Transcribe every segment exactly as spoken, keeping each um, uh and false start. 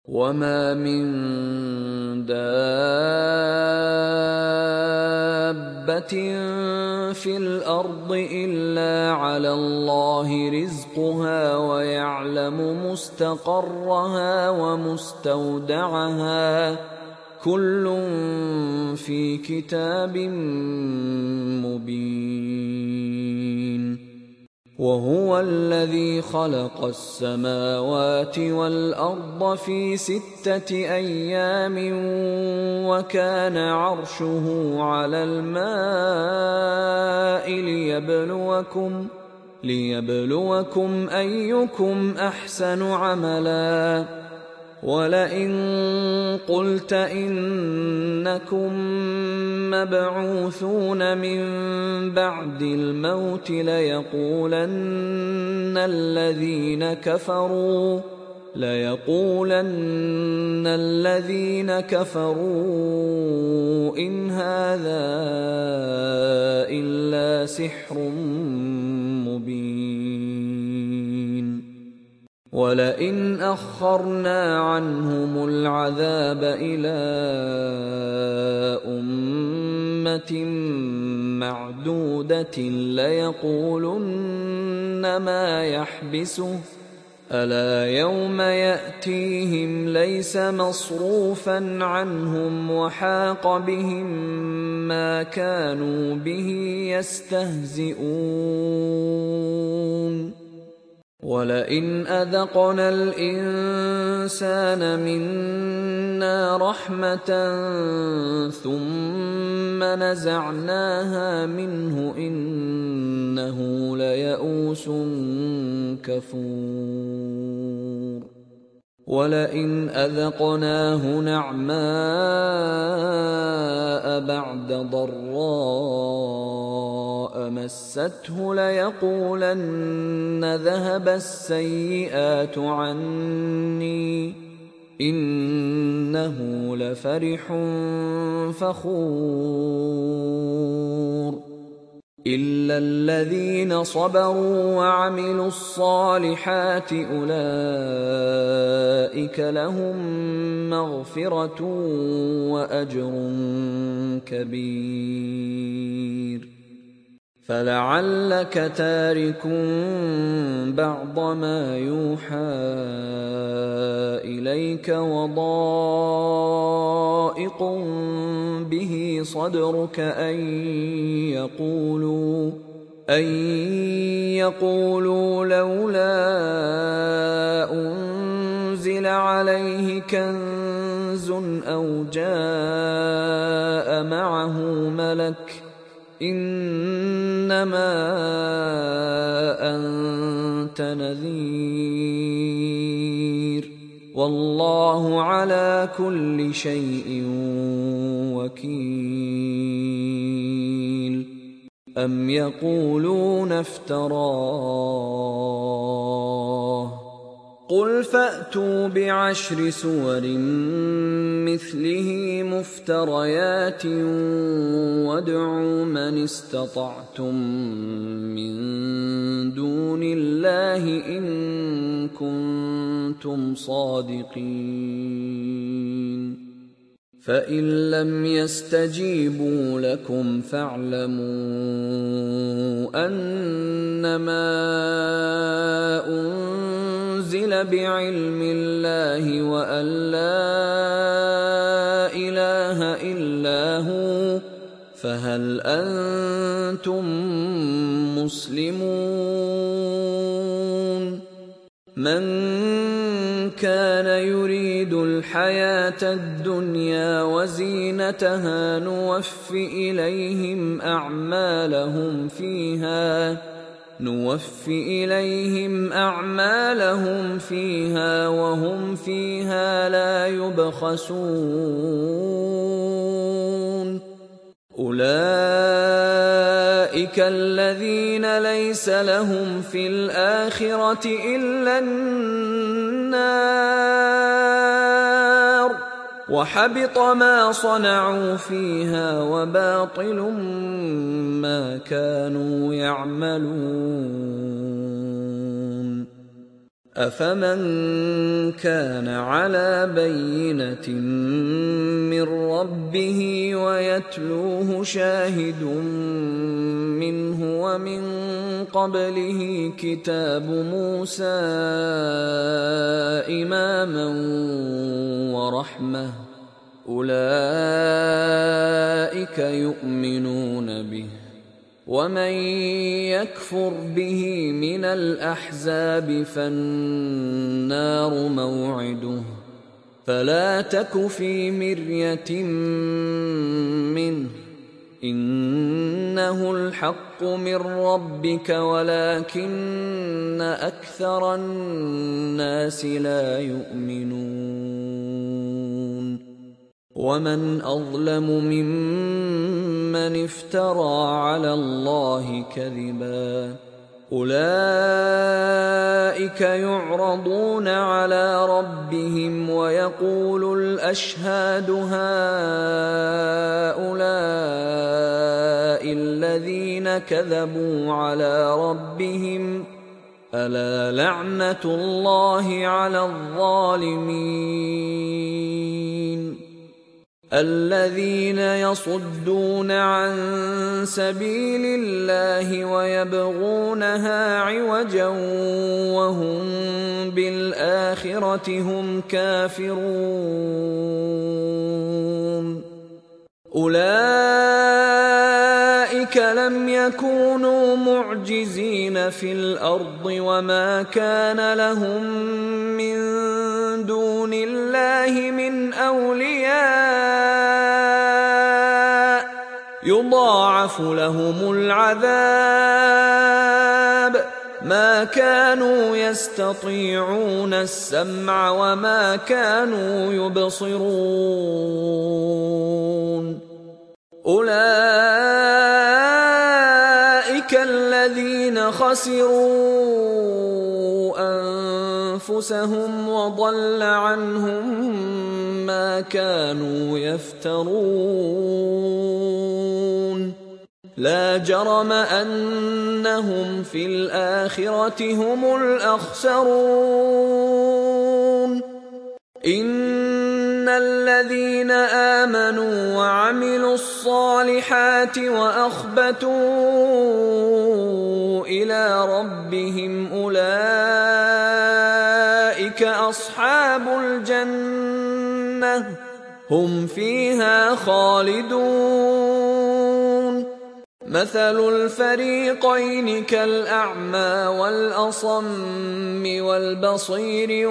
وما من دابة في الأرض إلا على الله رزقها ويعلم مستقرها ومستودعها كل في كتاب مبين. وهو الذي خلق السماوات والأرض في ستة أيام وكان عرشه على الماء ليبلوكم ليبلوكم أيكم أحسن عملا. ولئن قلت إنكم مبعوثون من بعد الموت ليقولن الذين كفروا ليقولن الذين كفروا إن هذا إلا سحر مبين. ولئن أخرنا عنهم العذاب إلى أمة معدودة ليقولن ما يحبسه ألا يوم يأتيهم ليس مصروفا عنهم وحاق بهم ما كانوا به يستهزئون. ولئن أذقنا الإنسان منا رحمة ثم نزعناها منه إنه ليئوس كفور. ولئن أذقناه نعماء بعد ضراء مسته ليقولن ذهب السيئات عني إنه لفرح فخور. إلا الذين صبروا وعملوا الصالحات أولئك لهم مغفرة وأجر كبير. فلعلك تارك بعض ما يوحى إليك وضائق به صدرك أن يقولوا أن يقولوا لولا أنزل عليه كنز أو جاء معه ملك إنما أنت نذير والله على كل شيء وكيل. أم يقولون افتراه قل فأتوا بعشر سور مثله مفتريات وادعوا من استطعتم من دون الله إن كنتم صادقين. فإن لم يستجيبوا لكم فاعلموا أنما أنزل بعلم الله وأن لا إله إلا هو فهل أنتم مسلمون؟ من كان يريد الحياة الدنيا وزينتها نوف إليهم أعمالهم فيها نوف إليهم أعمالهم فيها وهم فيها لا يبخسون. أولئك الذين ليس لهم في الآخرة إلا النار وحبط ما صنعوا فيها وباطل ما كانوا يعملون. أفمن كان على بينة من ربه ويتلوه شاهد منه ومن قبله كتاب موسى إماما ورحمة أولئك يؤمنون به ومن يكفر به من الأحزاب فالنار موعده فلا تك في مرية منه إنه الحق من ربك ولكن أكثر الناس لا يؤمنون ومن أظلم ممن افترى على الله كذبا أولئك يعرضون على ربهم ويقول الأشهاد هؤلاء الذين كذبوا على ربهم ألا لعنة الله على الظالمين الذين يصدون عن سبيل الله ويبغونها عوجا وهم بالآخرة هم كافرون أولئك لم يكونوا معجزين في الأرض وما كان لهم من دون الله من أولياء يضاعف لهم العذاب ما كانوا يستطيعون السمع وما كانوا يبصرون أولئك الذين خسروا أنفسهم وضل عنهم ما كانوا يفترون لا جرم أنهم في الآخرة هم الأخسرون إن الذين آمنوا وعملوا الصالحات وأخبتوا إلى ربهم أولئك أصحاب الجنة هم فيها خالدون مثل الفريقين كالأعمى والأصم والبصير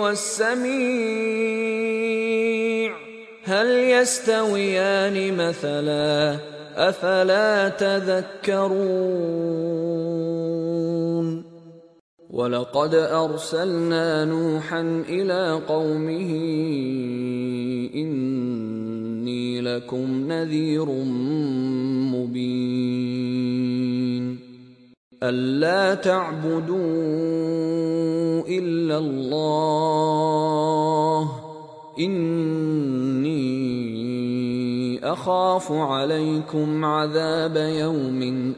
والسميع هل يستويان مثلا أفلا تذكرون ولقد أرسلنا نوحا إلى قومه إني لكم نذير مبين ألا تعبدوا إلا الله إني أخاف عليكم عذاب يوم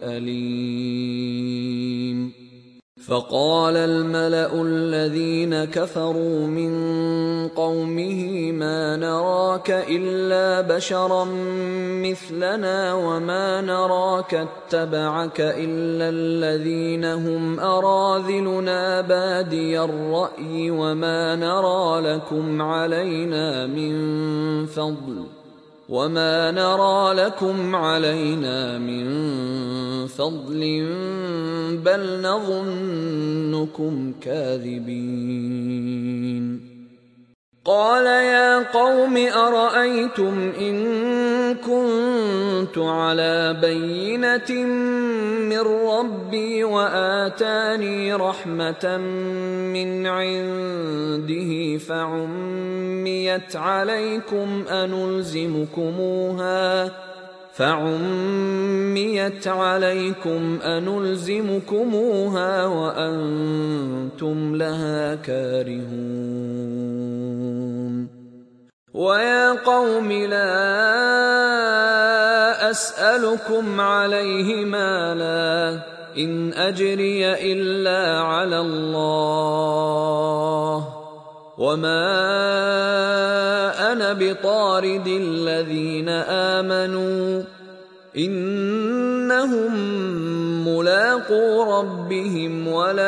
أليم فقال الملأ الذين كفروا من قومه ما نراك إلا بشرا مثلنا وما نراك اتبعك إلا الذين هم أراذلنا بادي الرأي وما نرى لكم علينا من فضل وما نرى لكم علينا من فضل بل نظنكم كاذبين قال يا قوم أرأيتم إن كنت على بينة من ربي وآتاني رحمة من عنده فعميت عليكم أنلزمكموها فعميت عليكم أنلزمكموها وأنتم لها كارهون ويا قوم لا أسألكم عليه مالا إن أجري إلا على الله وما أنا بطارد الذين آمنوا إنهم ملاقو ربهم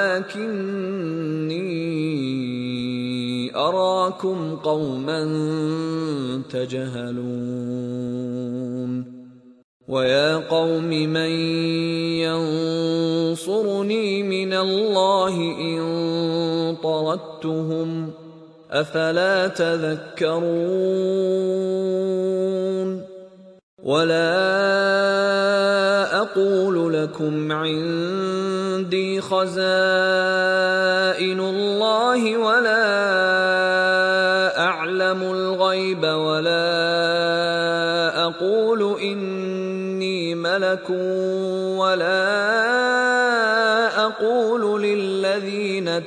ولكني أراكم قوما تجهلون ويا قوم من ينصرني من الله إن طردتهم أفلا تذكرون ولا أقول لكم عندي خزائن الله ولا أعلم الغيب ولا أقول إني ملك ولا أقول للذين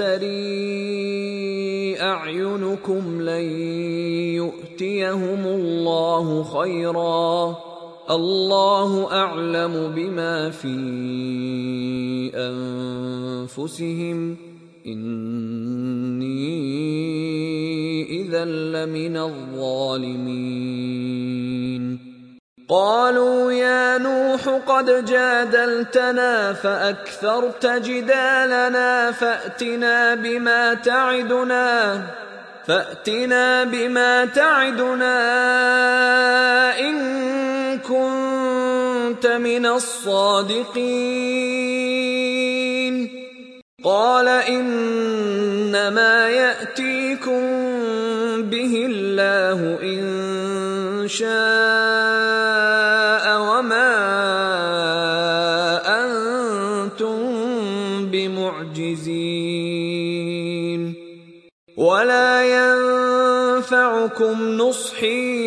تزدري أعينكم لن يؤتيهم الله خيرا الله أعلم بما في أنفسهم إني إذا لمن الظالمين قالوا يا نوح قد جادلتنا فأكثرت جدالنا فأتنا بما تعدنا فأتنا بما تعدنا إن كنت من الصادقين قال إنما يأتيكم به الله إن شاء وما أنتم بمعجزين ولا ينفعكم نصحي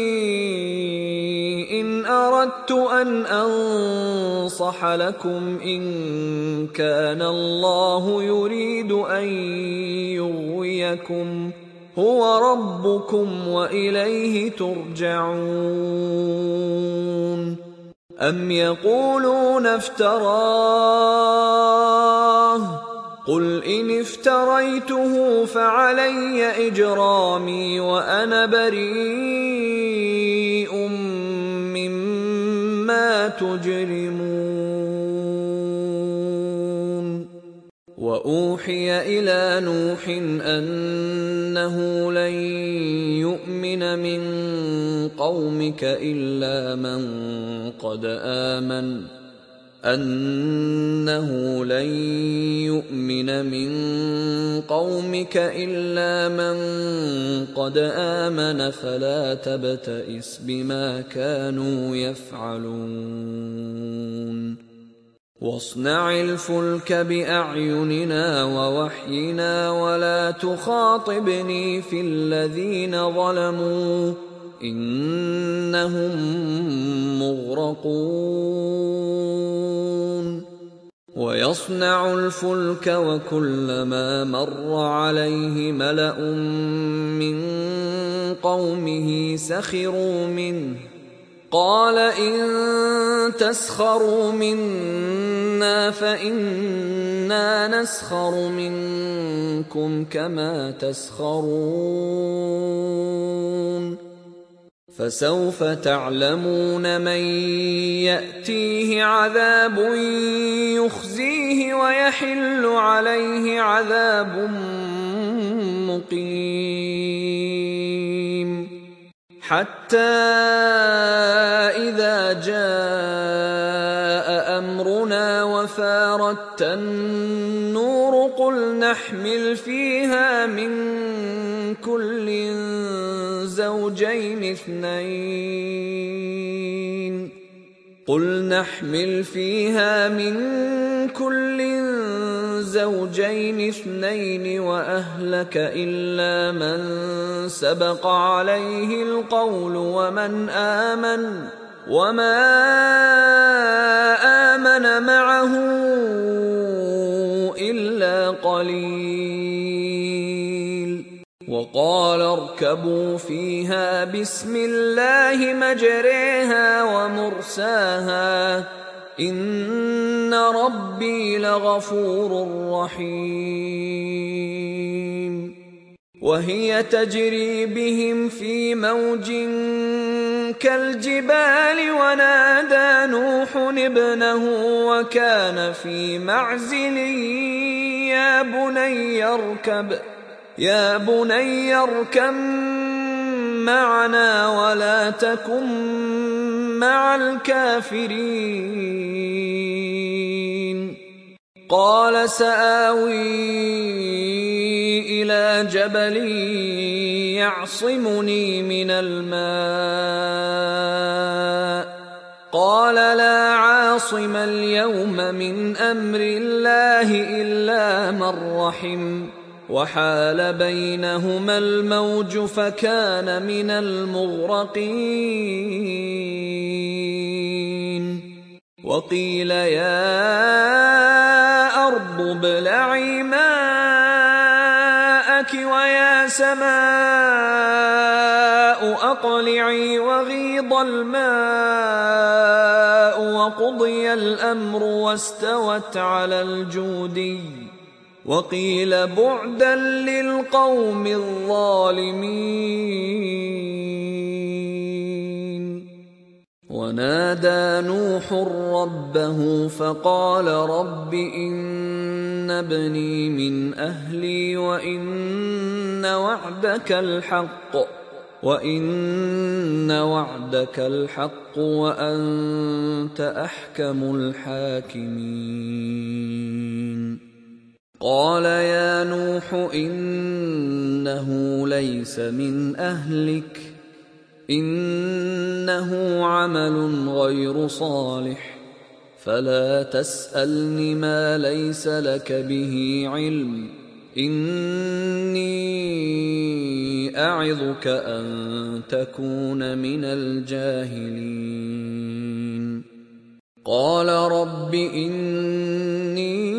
إن أردت أن أنصح لكم إن كان الله يريد أن يغويكم هو ربكم وإليه ترجعون أم يقولون افتراه قل إن افتريته فعلي إجرامي وأنا بريء مما تجرمون وأوحي إلى نوح أنه لن يؤمن من قومك إلا من قد آمن أنه لن يؤمن من قومك إلا من قد آمن فلا تبتئس بما كانوا يفعلون واصنع الفلك بأعيننا ووحينا ولا تخاطبني في الذين ظلموا إنهم مغرقون ويصنع الفلك وكلما مر عليه ملأ من قومه سخروا منه قال إن تسخروا منا فإنا نسخر منكم كما تسخرون فسوف تعلمون من يأتيه عذاب يخزيه ويحل عليه عذاب مقيم حتى إذا جاء أمرنا وفارت النور قل نحمل فيها من كل زوجين اثنين قل نحمل فيها من كل زوجين اثنين وأهلك إلا من سبق عليه القول ومن آمن وما آمن معه إلا قليل وقال اركبوا فيها بسم الله مجريها ومرساها إن ربي لغفور رحيم. وهي تجري بهم في موج كالجبال ونادى نوح ابنه وكان في معزل يا بني اركب يا بني اركب معنا ولا تكن مع الكافرين. قال سآوي إلى جبل يعصمني من الماء قال لا عاصم اليوم من أمر الله إلا من رحم وحال بينهما الموج فكان من المغرقين. وقيل يا أرض ابلعي ماءك ويا سماء أقلعي وغيض الماء وقضي الأمر واستوت على الجودي وقيل بعدا للقوم الظالمين. ونادى نوح ربه فقال رب إن ابني من أهلي وإن وعدك الحق وإن وعدك الحق وأنت أحكم الحاكمين. قال يا نوح إنه ليس من أهلك إنه عمل غير صالح فلا تسألني ما ليس لك به علم إني أعظك أن تكون من الجاهلين. قال رب إني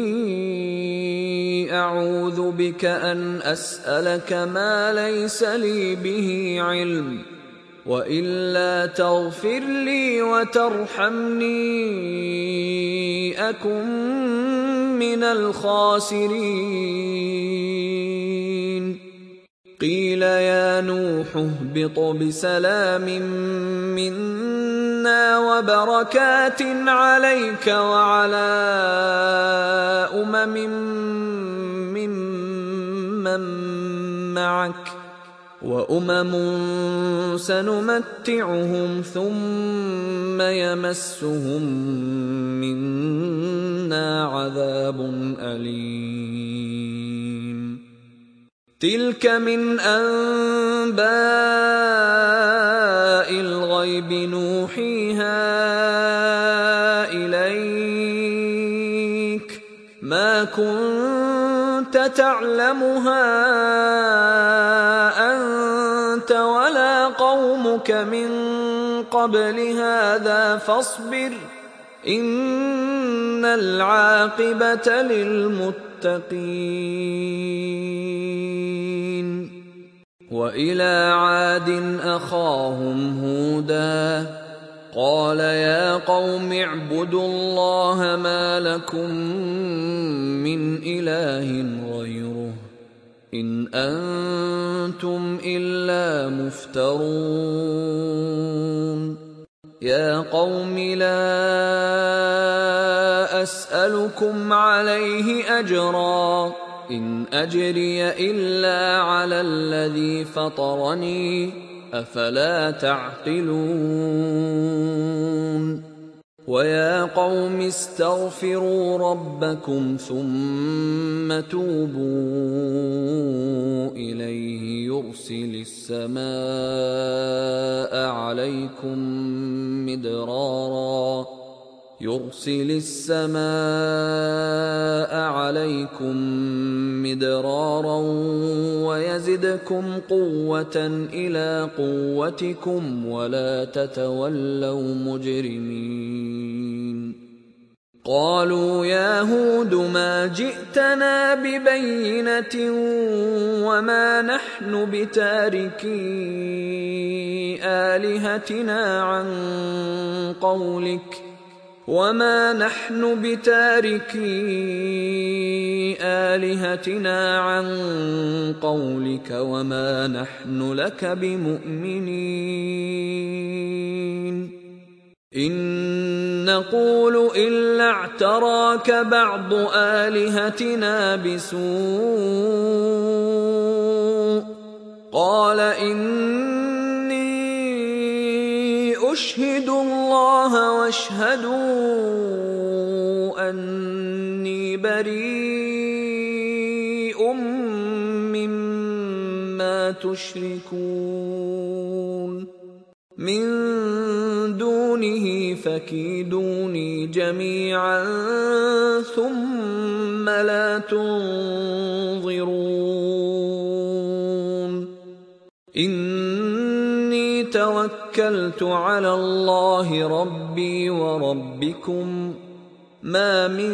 أعوذ بك أن أسألك ما ليس لي به علم وإلا تغفر لي وترحمني أكن من الخاسرين. قيل يا نوح اهبط بسلام منا وبركات عليك وعلى أمم ممن معك وأمم سنمتعهم ثم يمسهم منا عذاب أليم. تلك من أنباء الغيب نوحيها إليك ما كنت تعلمها أنت ولا قومك من قبل هذا فاصبر إن العاقبة للمتقين. وإلى عاد أخاهم هودا قال يا قوم اعبدوا الله ما لكم من إله غيره إن أنتم إلا مفترون. يا قوم لا أسألكم عليه أجرا إن أجري إلا على الذي فطرني أفلا تعقلون. ويا قوم استغفروا ربكم ثم توبوا إليه يرسل السماء عليكم مدرارا يرسل السماء عليكم مدرارا ويزدكم قوة إلى قوتكم ولا تتولوا مجرمين. قالوا يا هود ما جئتنا ببينة وما نحن بتاركي آلهتنا عن قولك وما نحن بتاركي آلهتنا عن قولك وما نحن لك بمؤمنين إن نقول إلا اعتراك بعض آلهتنا بسوء قال إني أشهد الله واشهدوا أني بريء مما تشركون من دونه فكيدوني جميعا ثم لا تنظرون إني توكلت على الله ربي وربكم ما من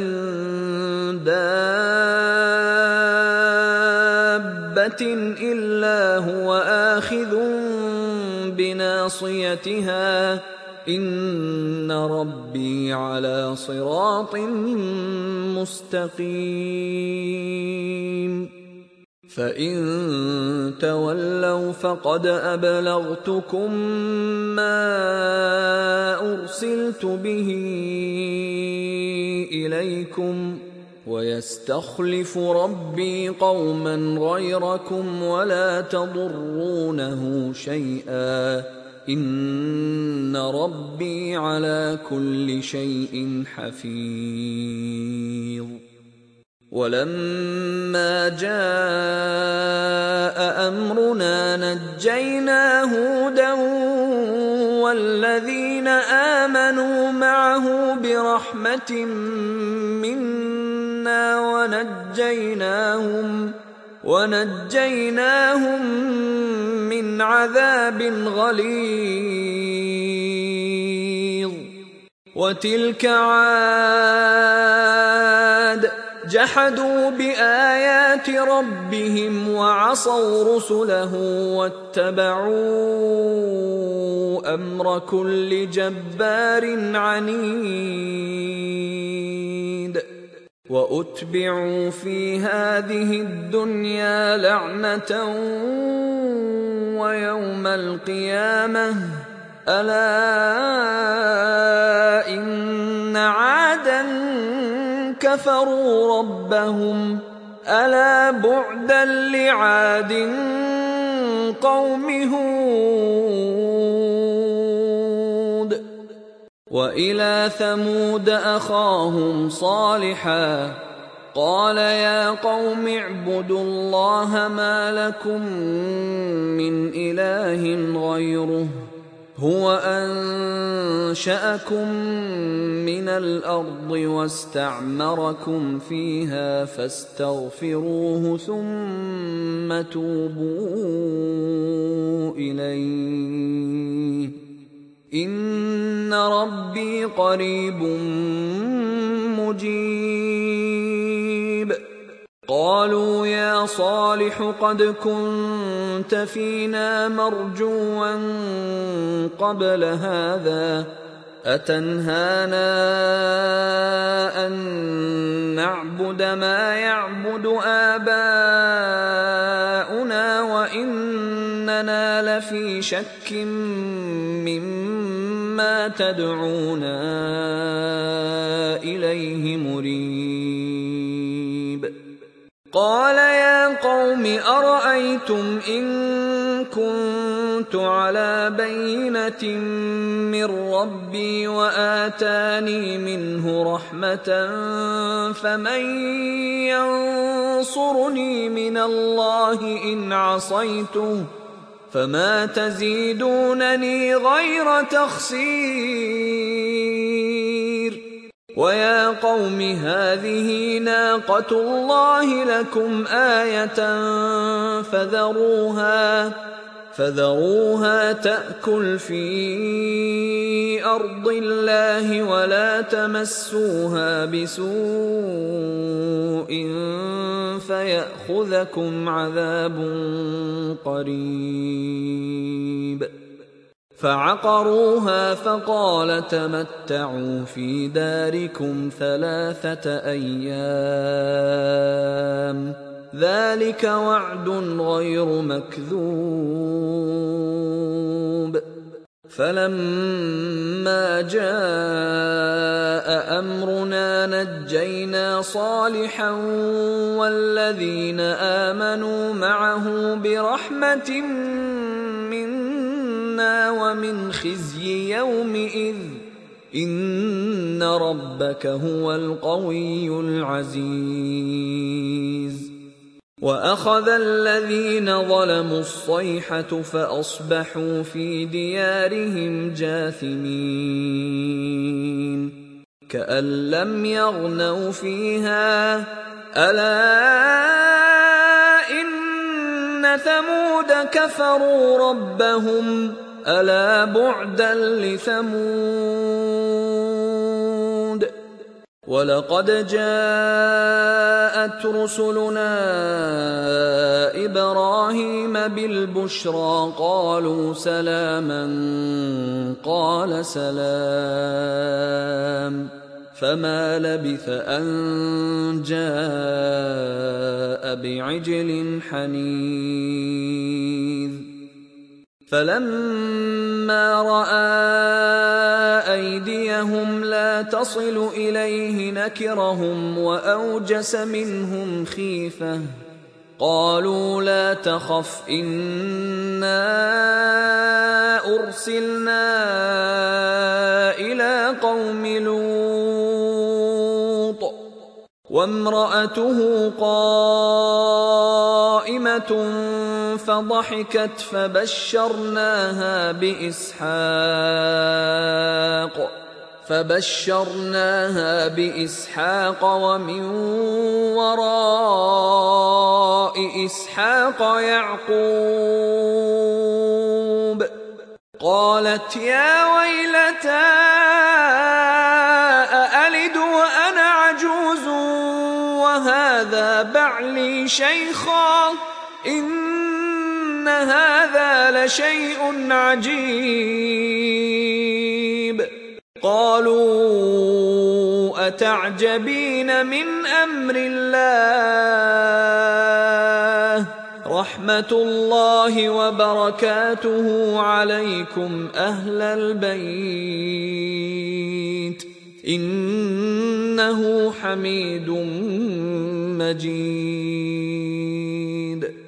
دابة إلا هو آخذ بناصيتها إن ربي على صراط مستقيم فإن تولوا فقد أبلغتكم ما أرسلت به إليكم ويستخلف ربي قوما غيركم ولا تضرونه شيئا إن ربي على كل شيء حفيظ ولما جاء أمرنا نجينا هودا والذين آمنوا معه برحمة منا ونجيناهم ونجيناهم من عذاب غليظ وتلك عاد جحدوا بآيات ربهم وعصوا رسله واتبعوا أمر كل جبار عنيد وأتبعوا في هذه الدنيا لعنة ويوم القيامة ألا إن عادا كفروا ربهم ألا بعدا لعاد قوم هود وإلى ثمود أخاهم صالحا قال يا قوم اعبدوا الله ما لكم من إله غيره هو أنشأكم من الأرض واستعمركم فيها فاستغفروه ثم توبوا إليه إن ربي قريب مجيب قالوا يا صالح قد كنت فينا مرجوا قبل هذا أتنهانا أن نعبد ما يعبد آباؤنا وإننا لفي شك مما تدعونا إليه مريب قال يا قوم أرأيتم إن كنت على بينة من ربي وآتاني منه رحمة فمن ينصرني من الله إن عصيته فما تزيدونني غير تخسير ويا قوم هذه ناقة الله لكم آية فذروها فذروها تأكل في أرض الله ولا تمسوها بسوء فيأخذكم عذاب قريب فعقروها فقال تمتعوا في داركم ثلاثة أيام ذلك وعد غير مكذوب. فلما جاء أمرنا نجينا صالحا والذين آمنوا معه برحمة منا ومن خزي يومئذ إن ربك هو القوي العزيز. وأخذ الذين ظلموا الصيحة فأصبحوا في ديارهم جاثمين كأن لم يغنوا فيها ألا إن ثمود كفروا ربهم ألا بعدا لثمود. ولقد جاءت رسلنا إبراهيم بالبشرى قالوا سلاما قال سلام فما لبث أن جاء بعجل حنيذ. فلما رأى أيديهم لا تصل إليه نكرهم وأوجس منهم خيفة قالوا لا تخف إنا أرسلنا إلى قوم لوط وامرأته قائمة فضحكت فبشرناها بإسحاق فبشرناها بإسحاق ومن وراء إسحاق يعقوب. قالت يا ويلتى أألد وأنا عجوز وهذا بعلي شيخا إن هذا لشيء عجيب. قالوا أتعجبين من أمر الله رحمة الله وبركاته عليكم أهل البيت إنه حميد مجيد.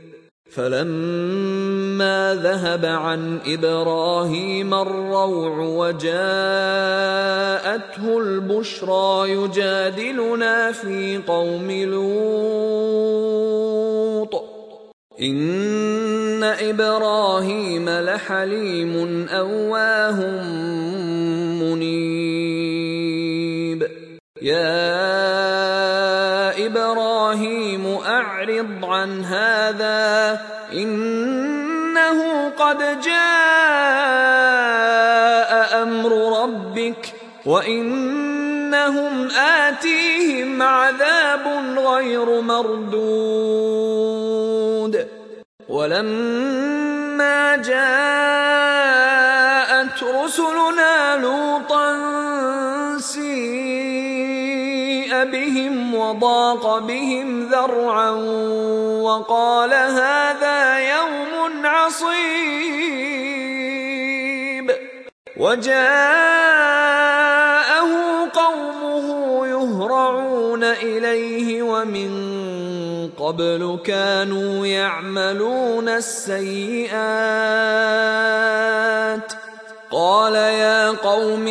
فلما ذهب عن إبراهيم الروع وجاءته البشرى يجادلنا في قوم لوط إن إبراهيم لحليم أواه منيب. يا إبراهيم أعرض عن هذا إنه قد جاء أمر ربك وإنهم آتيهم عذاب غير مردود. ولما جاءت رسلنا لوطا سيء بهم وضاق بهم ذرعا وقال هذا يوم عصيب. وجاءه قومه يهرعون إليه ومن قبل كانوا يعملون السيئات. قال يا قوم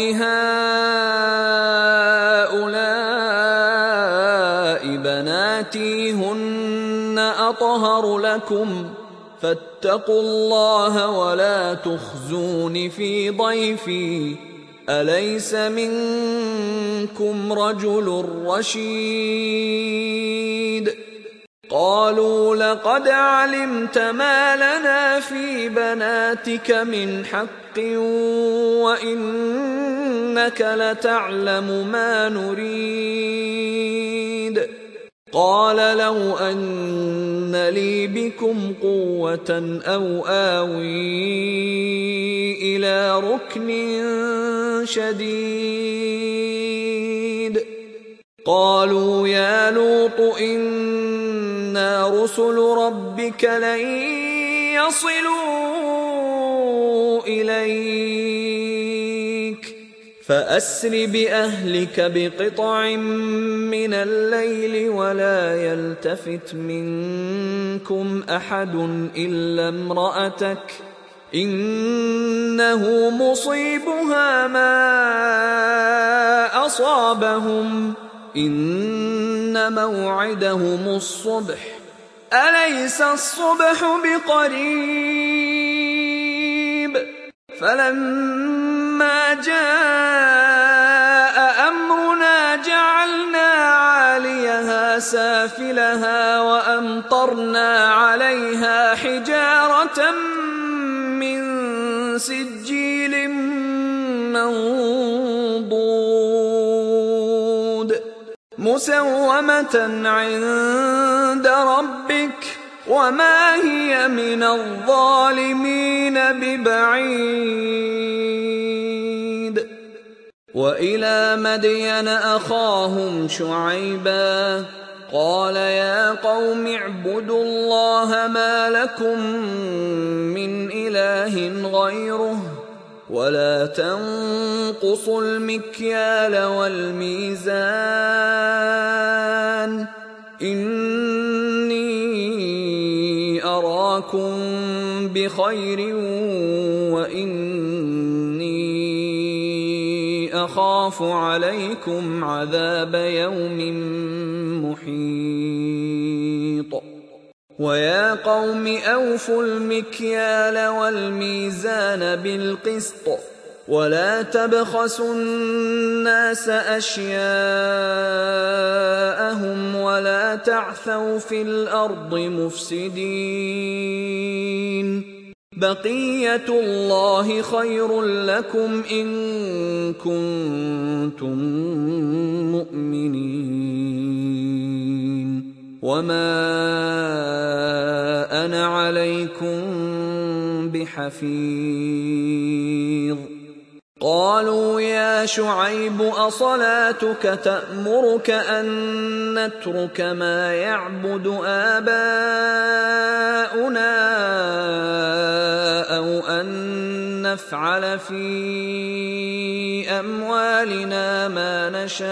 هؤلاء بناتي هن أطهر لكم فاتقوا الله ولا تخزون في ضيفي أليس منكم رجل رشيد. قالوا لقد علمت ما لنا في بناتك من حق وإنك لتعلم ما نريد. قال لو أن لي بكم قوة أو آوي إلى إلى ركن شديد قالوا يا لوط إنا رسل ربك لن يصلوا إليك فأسر بأهلك بقطع من الليل ولا يلتفت منكم أحد إلا امرأتك إنه مصيبها ما أصابهم إن موعدهم الصبح أليس الصبح بقريب فلما جاء أمرنا جعلنا عاليها سافلها وأمطرنا عليها حجارة من سجيل منضود مسومة عند ربك وما هي من الظالمين ببعيد وإلى مدين أخاهم شعيبا قال يا قوم اعبدوا الله ما لكم من إله غيره ولا تنقصوا المكيال والميزان إني أراكم بخير وإني أخاف عليكم عذاب يوم محيط ويا قوم أوفوا المكيال والميزان بالقسط ولا تبخسوا الناس أشياءهم ولا تعثوا في الأرض مفسدين بقية الله خير لكم إن كنتم مؤمنين وما أنا عليكم بحفيظ قالوا يا شعيب أصلاتك تأمرك أن نترك ما يعبد آباؤنا أو أن نفعل في أموالنا ما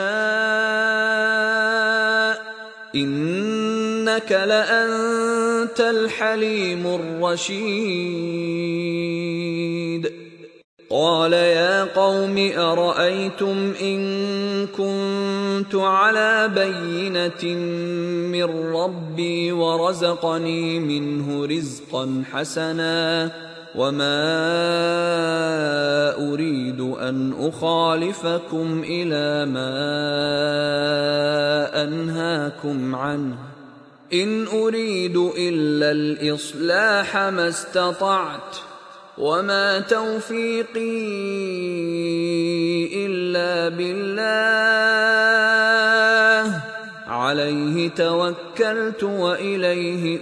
نشاء إنك لأنت الحليم الرشيد قال يا قوم أرأيتم إن كنت على بينة من ربي ورزقني منه رزقا حسنا وما أريد أن أخالفكم إلى ما أنهاكم عنه إن أريد إلا الإصلاح ما استطعت وما توفيقي إلا بالله عليه توكلت وإليه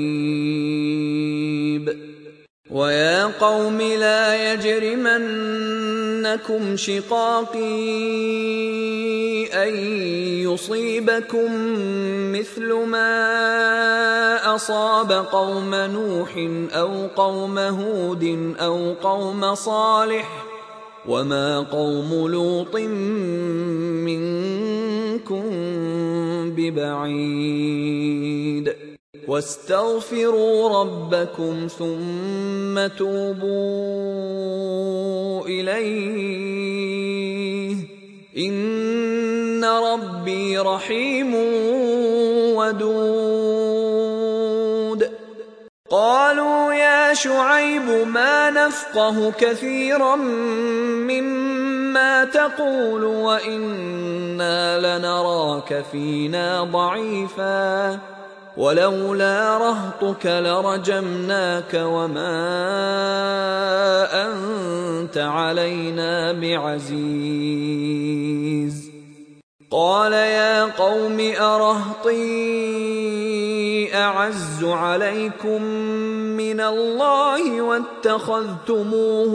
أنيب ويا قوم لا يجرمنكم شقاقي أن يصيبكم مثل ما أصاب قوم نوح أو قوم هود أو قوم صالح وما قوم لوط منكم ببعيد واستغفروا ربكم ثم توبوا إليه إن ربي رحيم ودود قالوا يا شعيب ما نفقه كثيرا مما تقول وإنا لنراك فينا ضعيفا ولولا رهطك لرجمناك وما أنت علينا بعزيز قال يا قوم أرهطي أعز عليكم من من الله واتخذتموه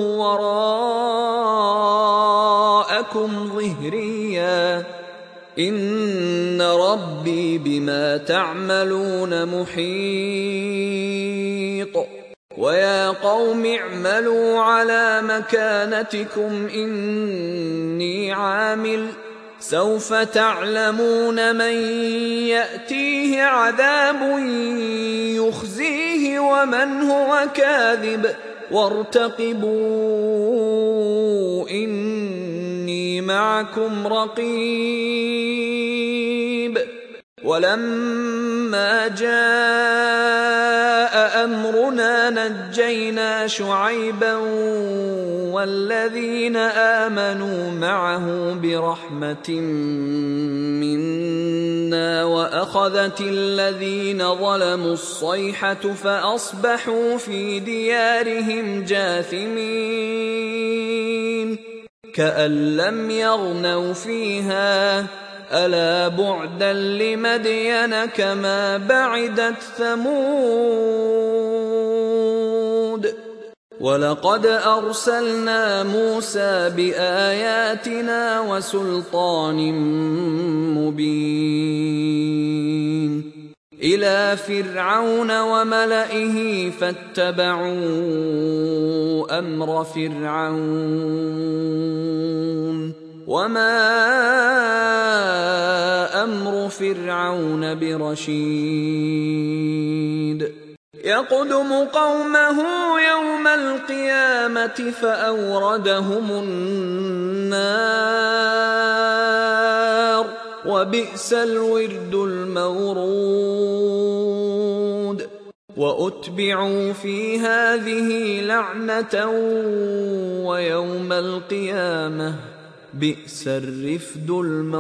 وراءكم ظهريا إن ربي بما تعملون محيط ويا قوم اعملوا على مكانتكم إني عامل سوف تعلمون من يأتيه عذاب يخزيه ومن هو كاذب وارتقبوا إني معكم رقيب ولما جاء أمرنا نجينا شعيبا والذين آمنوا معه برحمة منا وأخذت الذين ظلموا الصيحة فأصبحوا في ديارهم جاثمين كأن لم يغنوا فيها ألا بعدا لمدين كما بعدت ثمود ولقد أرسلنا موسى بآياتنا وسلطان مبين إلى فرعون وملئه فاتبعوا أمر فرعون وما أمر فرعون برشيد يقدم قومه يوم القيامة فأوردهم النار وبئس الورد المورود وأتبعوا في هذه لعنة ويوم القيامة بئس الرفد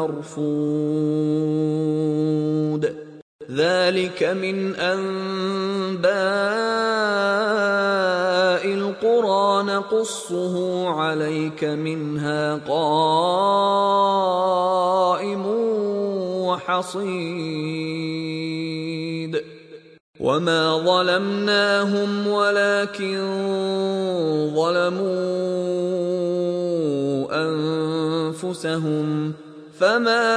المرفود ذلك من أنباء القرى نقصه عليك منها قائم وحصيد وما ظلمناهم ولكن ظلموا أنفسهم فما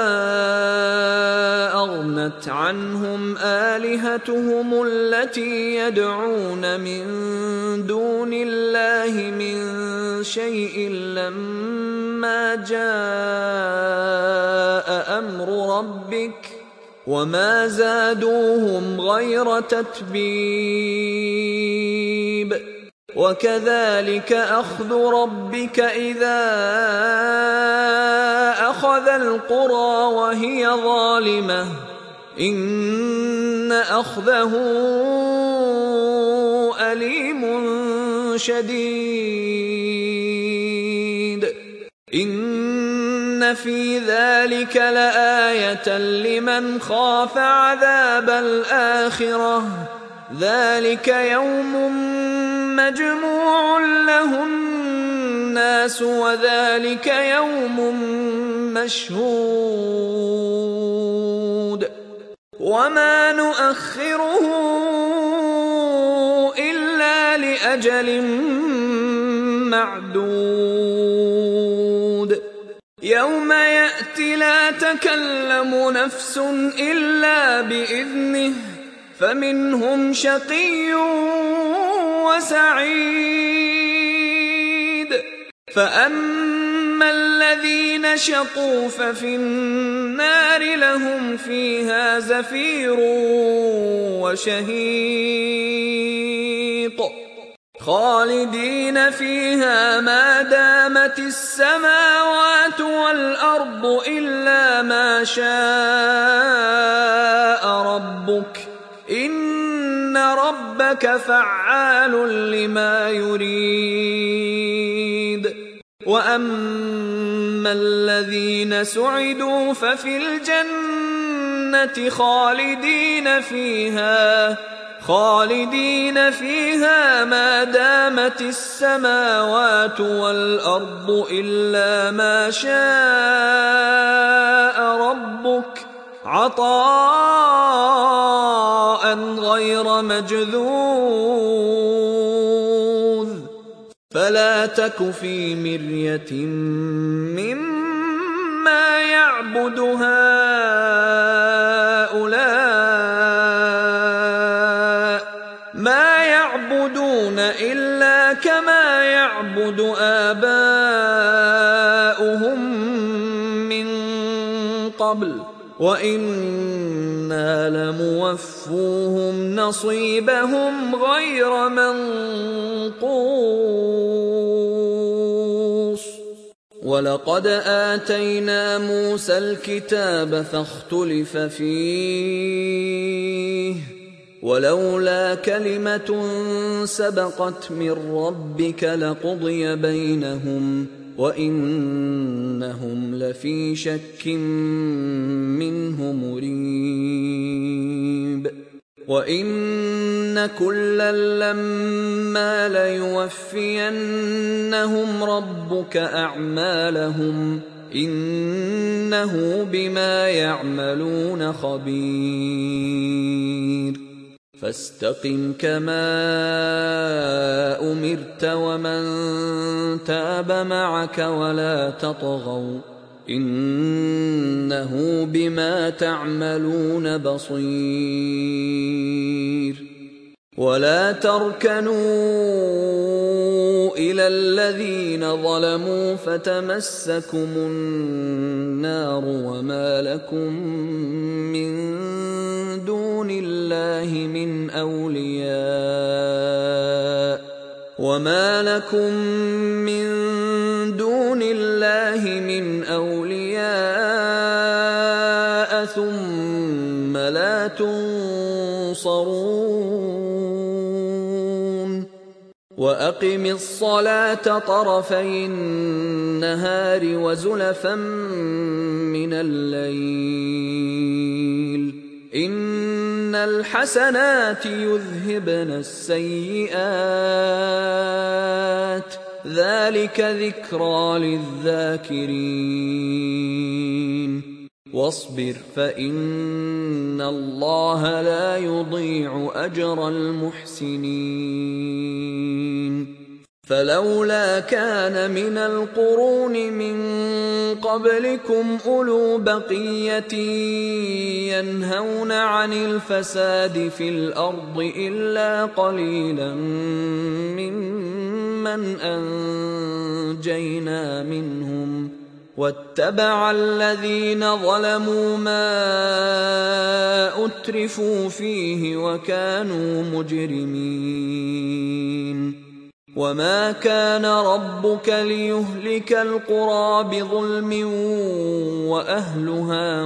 أغنت عنهم آلهتهم التي يدعون من دون الله من شيء لما جاء أمر ربك وما زادوهم غير تتبيب وكذلك أخذ ربك إذا أخذ القرى وهي ظالمة إن أخذه أليم شديد إن في ذلك لآية لمن خاف عذاب الآخرة ذلك يوم مجموع له الناس وذلك يوم مشهود وما نؤخره إلا لأجل معدود يوم يأتي لا تكلم نفس إلا بإذنه فمنهم شقي وسعيد فأما الذين شقوا ففي النار لهم فيها زفير وشهيق خالدين فيها ما دامت السماوات والأرض إلا ما شاء ربك إن ربك فعال لما يريد وأما الذين سعدوا ففي الجنة خالدين فيها خالدين فيها ما دامت السماوات والأرض إلا ما شاء ربك عطاء غير مجذوذ فلا تك في مرية مما يعبد هؤلاء ما يعبدون إلا كما يعبد آباؤهم من قبل وإنا لموفوهم نصيبهم غير منقوص ولقد آتينا موسى الكتاب فاختلف فيه ولولا كلمة سبقت من ربك لقضي بينهم وإنهم لفي شك منه مريب وإن كلا لما ليوفينهم ربك أعمالهم إنه بما يعملون خبير فاستقم كما أمرت ومن تاب معك ولا تطغوا إنه بما تعملون بصير ولا تركنوا إلى الذين ظلموا فتمسكم النار وما لكم من دون الله من أولياء وما لكم من دون الله من أولياء ثم لا تنصرون وأقم الصلاة طرفي النهار وزلفا من الليل إن الحسنات يذهبن السيئات ذلك ذكرى للذاكرين واصبر فإن الله لا يضيع أجر المحسنين فلولا كان من القرون من قبلكم أولو بقية ينهون عن الفساد في الأرض إلا قليلا ممن أنجينا منهم واتبع الذين ظلموا ما أترفوا فيه وكانوا مجرمين وما كان ربك ليهلك القرى بظلم وأهلها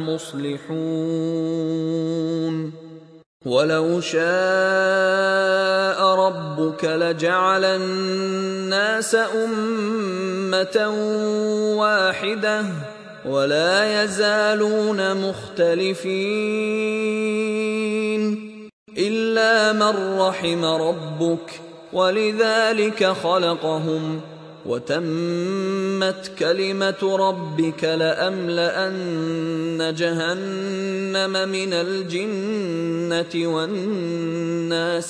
مصلحون ولو شاء ربك لجعل الناس أمة واحدة ولا يزالون مختلفين إلا من رحم ربك ولذلك خلقهم وتمت كلمة ربك لأملأن جهنم من الجنة والناس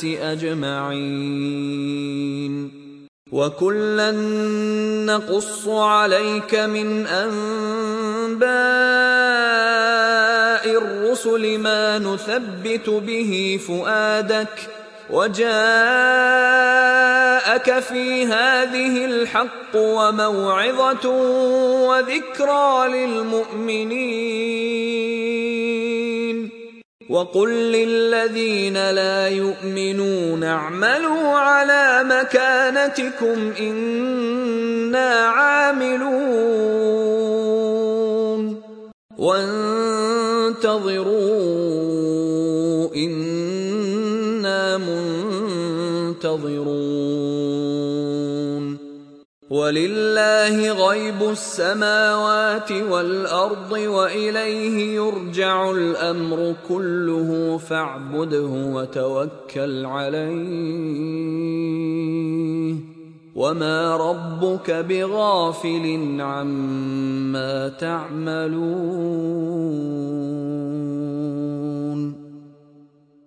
أجمعين وكلا نقص عليك من أنباء الرسل ما نثبت به فؤادك وجاءك في هذه الحق وموعظة وذكرى للمؤمنين وقل للذين لا يؤمنون اعملوا على مكانتكم إنا عاملون وانتظروا إنا منتظرون ولله غيب السماوات والأرض وإليه يرجع الأمر كله فاعبده وتوكل عليه وما ربك بغافل عما تعملون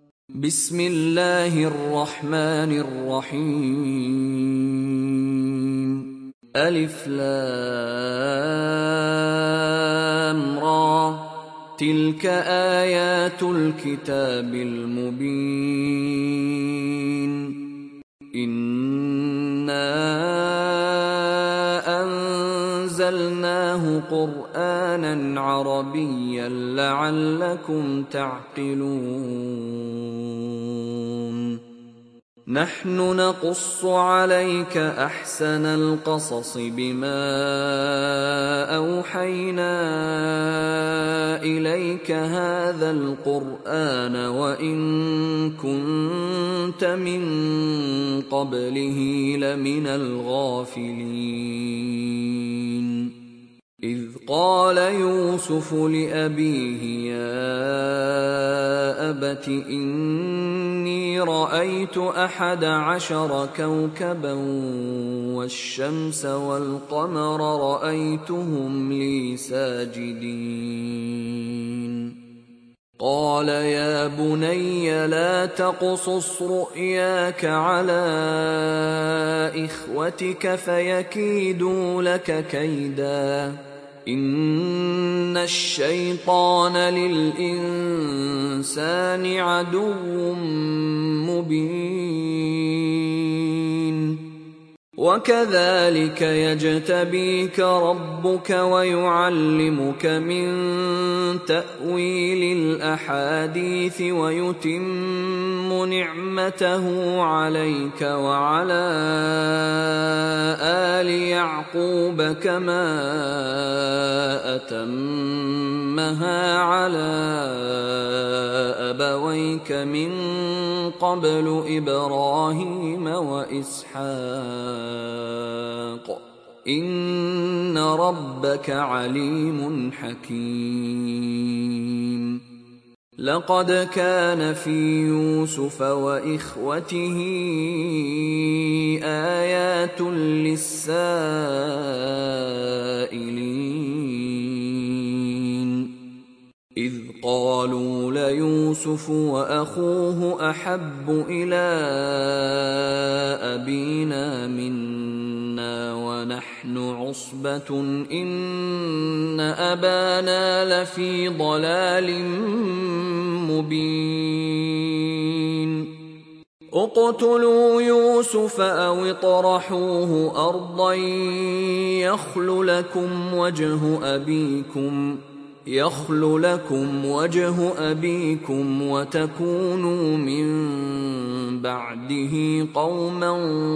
بسم الله الرحمن الرحيم ألف لام را تلك آيات الكتاب المبين إنا أنزلناه قرآنا عربيا لعلكم تعقلون نحن نقص عليك أحسن القصص بما أوحينا إليك هذا القرآن وإن كنت من قبله لمن الغافلين إذ قال يوسف لأبيه يا أبت إني رأيت أحد عشر كوكبا والشمس والقمر رأيتهم لي ساجدين قال يا بني لا تقصص رؤياك على إخوتك فيكيدوا لك كيدا إن الشيطان للإنسان عدو مبين وكذلك يجتبيك ربك ويعلمك من تأويل الأحاديث ويتم نعمته عليك وعلى آل يعقوب كما أتمها على أبويك من قبل إبراهيم وإسحاق إن ربك عليم حكيم لقد كان في يوسف وإخوته آيات للسائلين إذ قالوا ليوسف وأخوه أحب إلى أبينا منا ونحن عصبة إن أبانا لفي ضلال مبين اقتلوا يوسف أو اطرحوه أرضا يخل لكم وجه أبيكم يخل لكم وجه أبيكم وتكونوا من بعده قوما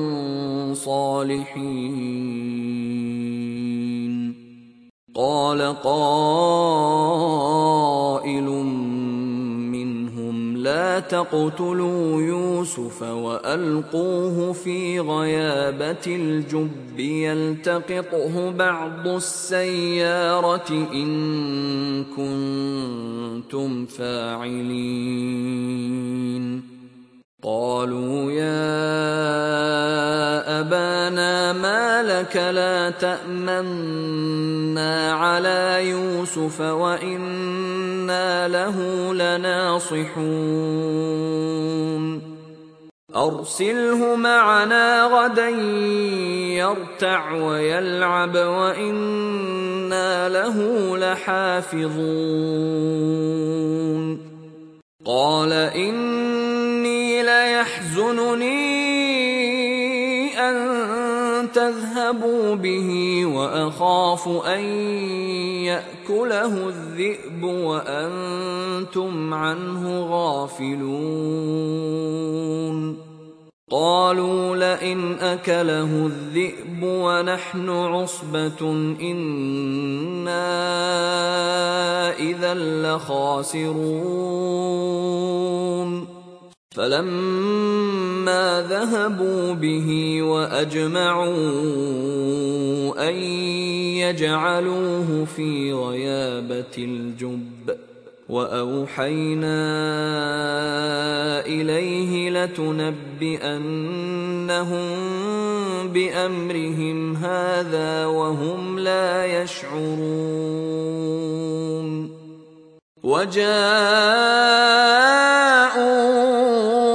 صالحين قال قائل منهم لا تقتلوا يوسف وألقوه في غيابة الجب يلتقطه بعض السيارة إن كنتم فاعلين قالوا يا أبانا ما لك لا تأمنا على يوسف وإنا له لناصحون أرسله معنا غدا يرتع ويلعب وإنا له لحافظون قال إني ليحزنني أن تذهبوا به وأخاف أن يأكله الذئب وأنتم عنه غافلون قالوا لئن أكله الذئب ونحن عصبة إنا إذا لخاسرون فلما ذهبوا به وأجمعوا أن يجعلوه في غيابة الجب وأوحينا إليه لتنبئنهم بأمرهم هذا وهم لا يشعرون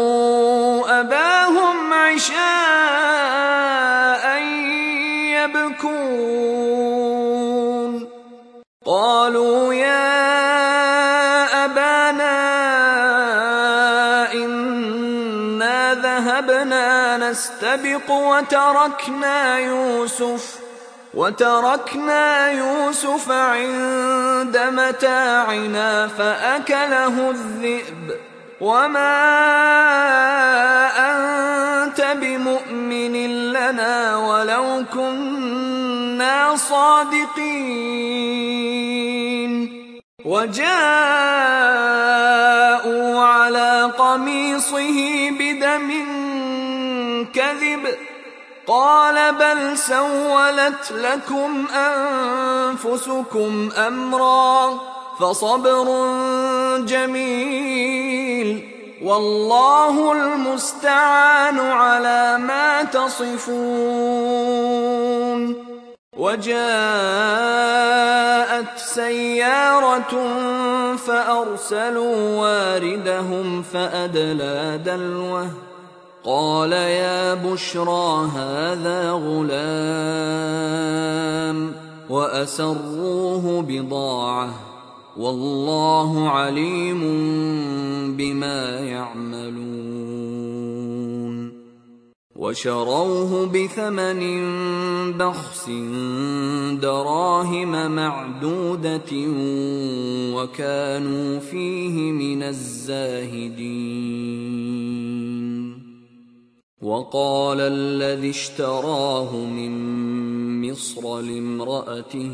وجاءوا أباهم عشاء يستبقون قالوا يا أبانا إنا ذهبنا نستبق وتركنا يوسف وتركنا يوسف عند متاعنا فأكله الذئب وما أنت بمؤمن لنا ولو كنا صادقين وجاءوا على قميصه بدم كذب قال بل سولت لكم أنفسكم أمرا فصبر جميل والله المستعان على ما تصفون وجاءت سيارة فأرسلوا واردهم فأدلى دلوه قال يا بشرى هذا غلام وأسروه بضاعة والله عليم بما يعملون وشروه بثمن بخس دراهم معدودة وكانوا فيه من الزاهدين وقال الذي اشتراه من مصر لامرأته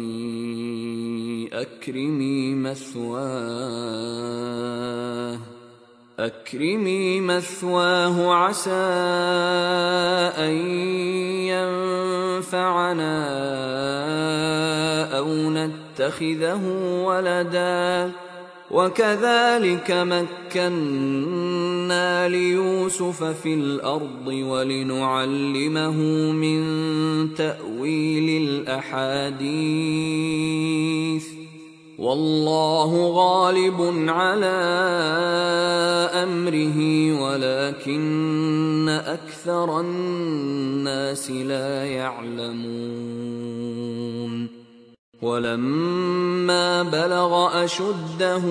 أكرمي مثواه أكرمي مثواه عسى أن ينفعنا أو نتخذه ولدا وكذلك مكنا ليوسف في الأرض ولنعلمه من تأويل الأحاديث والله غالب على أمره ولكن أكثر الناس لا يعلمون ولما بلغ أشده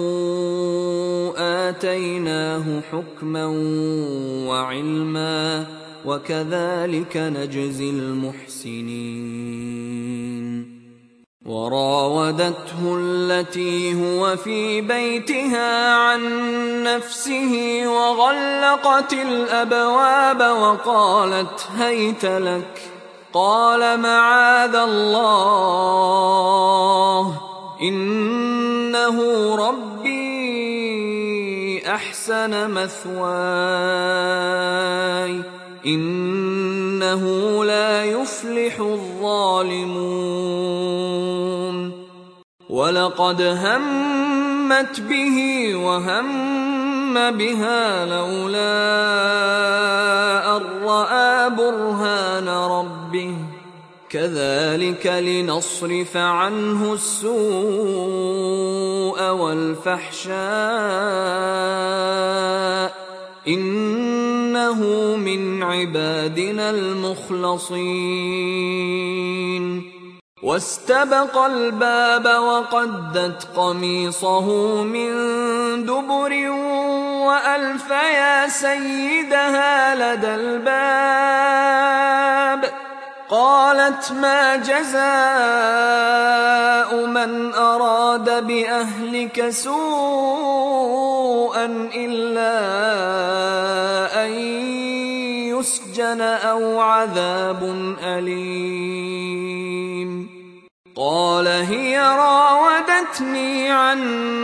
آتيناه حكما وعلما وكذلك نجزي المحسنين وراودته التي هو في بيتها عن نفسه وغلقت الأبواب وقالت هيت لك قال معاذ الله إنه ربي أحسن مثواي إنه لا يفلح الظالمون ولقد همت به وهم بها لولا أن رأى برهان ربه كذلك لنصرف عنه السوء والفحشاء إنه من عبادنا المخلصين واستبق الباب وقدت قميصه من دبر وألف يا سيدها لدى الباب قالت ما جزاء من أراد بأهلك سوءا إلا أن يسجن أو عذاب أليم قال هي راودتني عن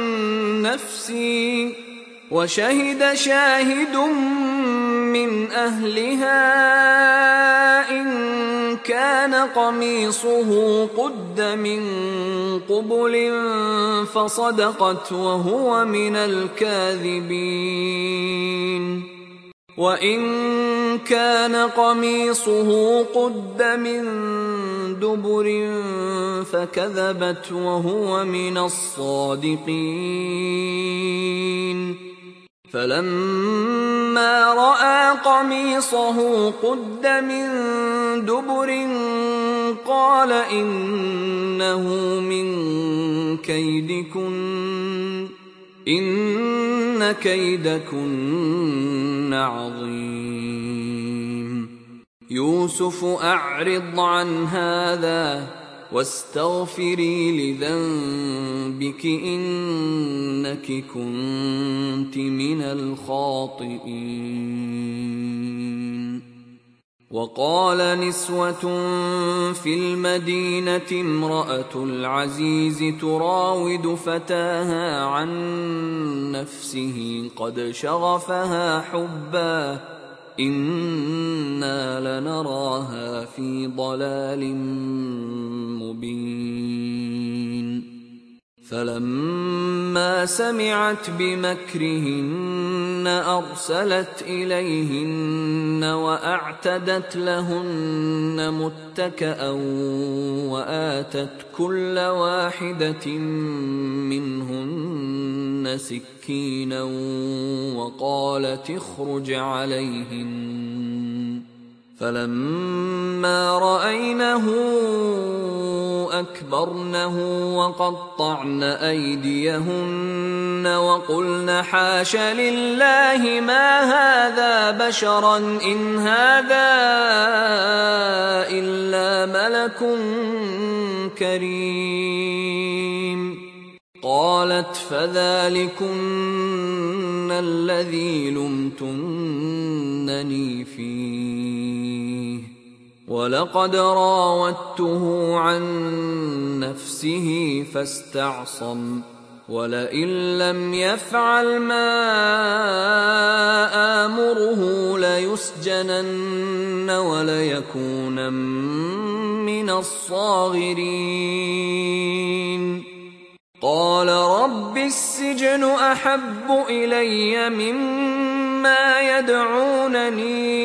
نفسي وشهد شاهد من أهلها إن كان قميصه قد من قبل فصدقت وهو من الكاذبين وإن كان قميصه قد من دبر فكذبت وهو من الصادقين فلما رأى قميصه قد من دبر قال إنه من كيدكن إن كيدكن عظيم يوسف أعرض عن هذا واستغفري لذنبك إنك كنت من الخاطئين. وقال نسوة في المدينة امرأة العزيز تراود فتاها عن نفسه قد شغفها حبا إنا لنراها في ضلال مبين. فلما سمعت بمكرهن أرسلت إليهن وأعتدت لهن متكأ وآتت كل واحدة منهن سكينا وقالت اخرج عليهن. فلما رأينه أكبرنه وقطعن أيديهن وقلن حاش لله ما هذا بشرا إن هذا إلا ملك كريم. قالت فذلكن الذي لمتنني فيه ولقد راودته عن نفسه فاستعصم ولئن لم يفعل ما آمره ليسجنن وليكونن من الصاغرين. قال رب السجن أحب إلي مما يدعونني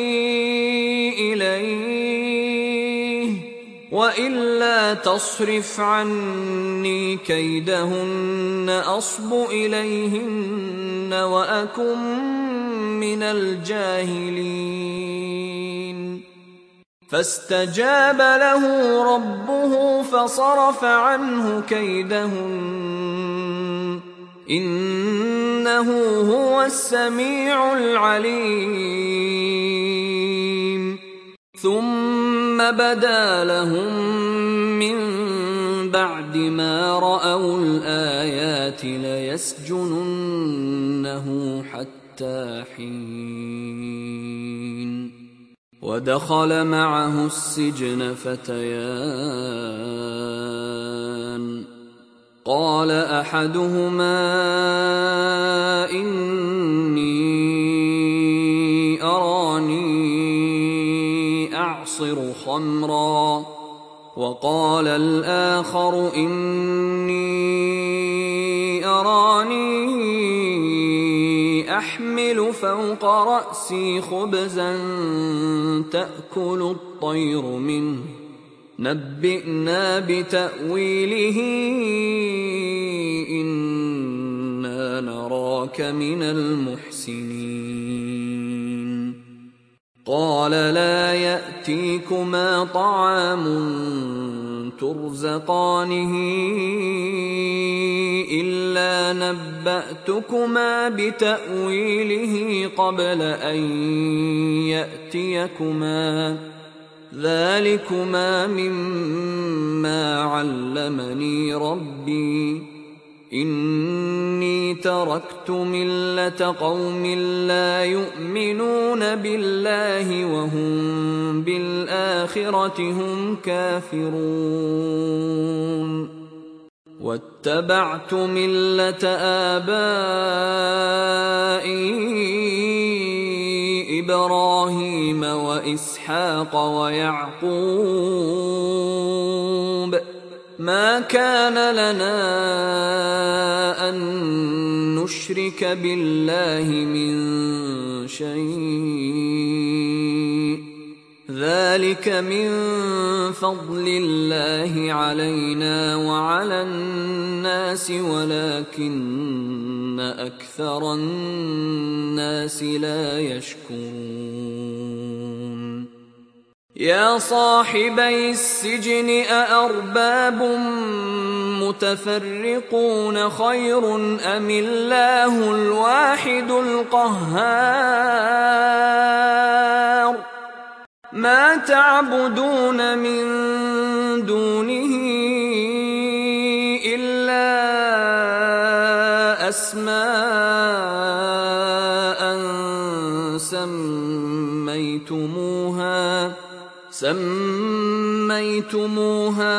إليه وإلا تصرف عني كيدهن أصب إليهن وأكن من الجاهلين. فاستجاب له ربه فصرف عنه كيدهن إنه هو السميع العليم. ثم بدا لهم من بعد ما رأوا الآيات ليسجننه حتى حين. ودخل معه السجن فتيان قال أحدهما إني أراني أعصر خمرا وقال الآخر إني أراني أحمل فوق رأسي خبزا تأكل الطير منه نبئنا بتأويله إنا نراك من المحسنين. قال لا يأتيكما طعام ترزقانه إلا نبأتكما بتأويله قبل أن يأتيكما ذلكما مما علمني ربي إني تركت ملة قوم لا يؤمنون بالله وهم بالآخرة هم كافرون واتبعت ملة آبائي إبراهيم وإسحاق ويعقوب ما كان لنا أن نشرك بالله من شيء ذلك من فضل الله علينا وعلى الناس ولكن أكثر الناس لا يشكرون. يا صاحبي السجن أأرباب متفرقون خير أم الله الواحد القهار ما تعبدون من دونه إلا أسماء سميتموها سميتموها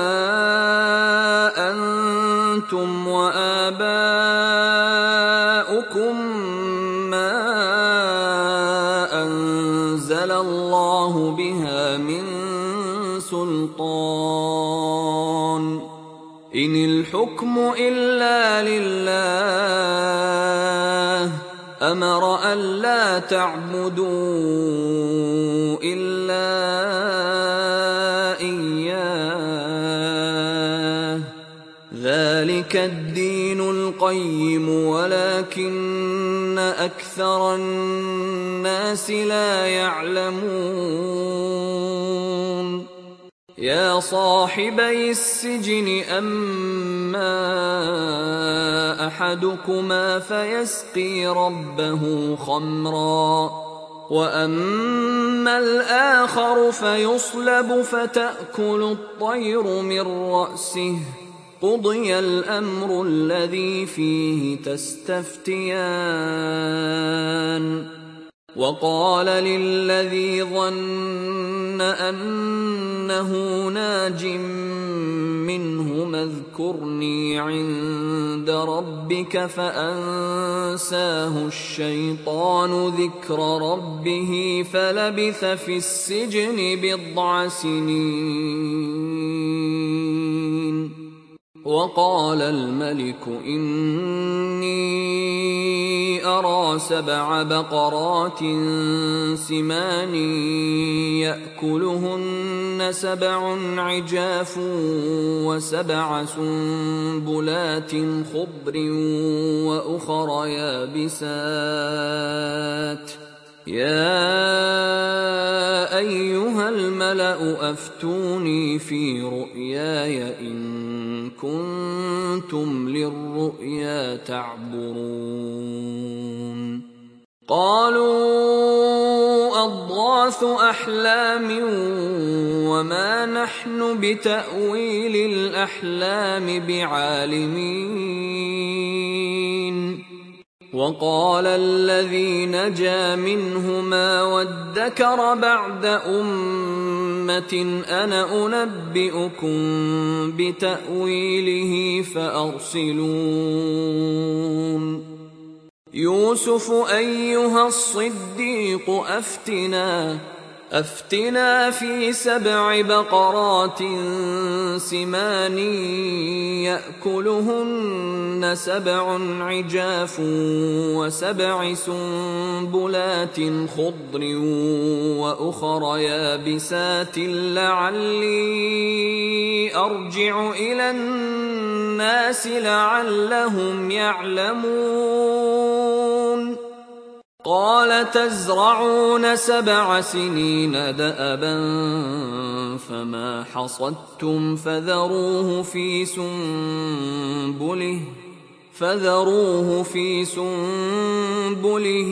أنتم وآباؤكم ما أنزل الله بها من سلطان إن الحكم إلا لله أمر ألا تعبدوا إلا إياه ذلك الدين القيم ولكن أكثر الناس لا يعلمون يا صاحبي السجن أما أحدكما فيسقي ربه خمرا وأما الآخر فيصلب فتأكل الطير من رأسه قضي الأمر الذي فيه تستفتيان وقال للذي ظن أنه ناج منهما اذكرني عند ربك فأنساه الشيطان ذكر ربه فلبث في السجن بضع سنين وقال الملك إني أرى سبع بقرات سمان يأكلهن سبع عجاف وسبع سنبلات خضر وأخر يابسات يا أيها الملأ أفتوني في رؤياي إن كنتم للرؤيا تعبرون قالوا أضغاث أحلام وما نحن بتأويل الأحلام بعالمين وقال الذي نجا منهما وادكر بعد أمة أنا أنبئكم بتأويله فأرسلون يوسف أيها الصديق أفتنا أفتنا في سبع بقرات سمان يأكلهن سبع عجاف وسبع سنبلات خضر وأخر يابسات لعلي أرجع إلى الناس لعلهم يعلمون قال تزرعون سبع سنين دأبا فما حصدتم فذروه في سنبله فذروه في سنبله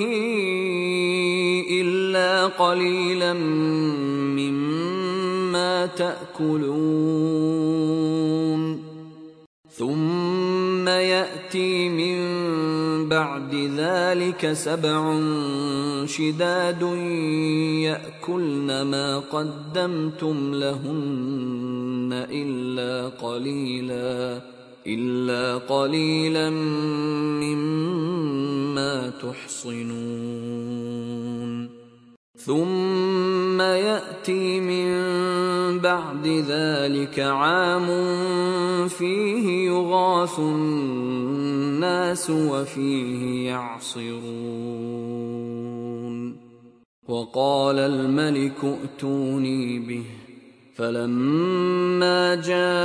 إلا قليلا مما تأكلون ثم يأتي من بعد ذلك سبع شداد يأكلن ما قدمتم لهن إلا قليلا إلا قليلا مما تحصنون ثم يأتي من بعد ذلك عام فيه يغاث الناس وفيه يعصرون وقال الملك ائتوني به فلما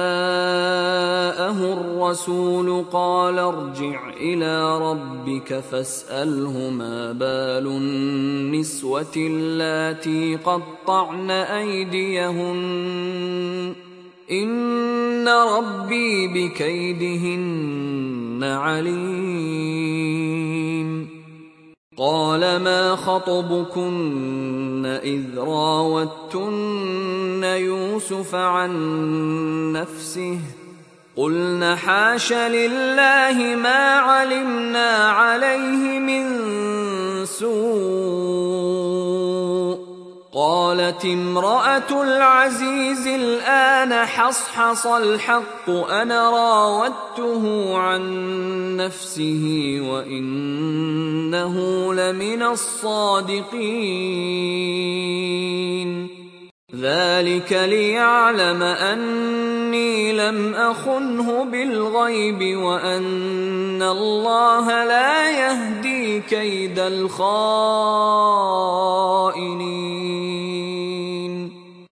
جاءه الرسول قال ارجع إلى ربك فاسأله ما بال النسوة اللاتي قطعن أيديهن إن ربي بكيدهن عليم. قال ما خطبكن إذ راوتن يوسف عن نفسه قلن حاش لله ما علمنا عليه من سوء. قالت امرأة العزيز الآن حصحص الحق أنا راودته عن نفسه وإنه لمن الصادقين. ذلك ليعلم أني لم أخنه بالغيب وأن الله لا يهدي كيد الخائنين.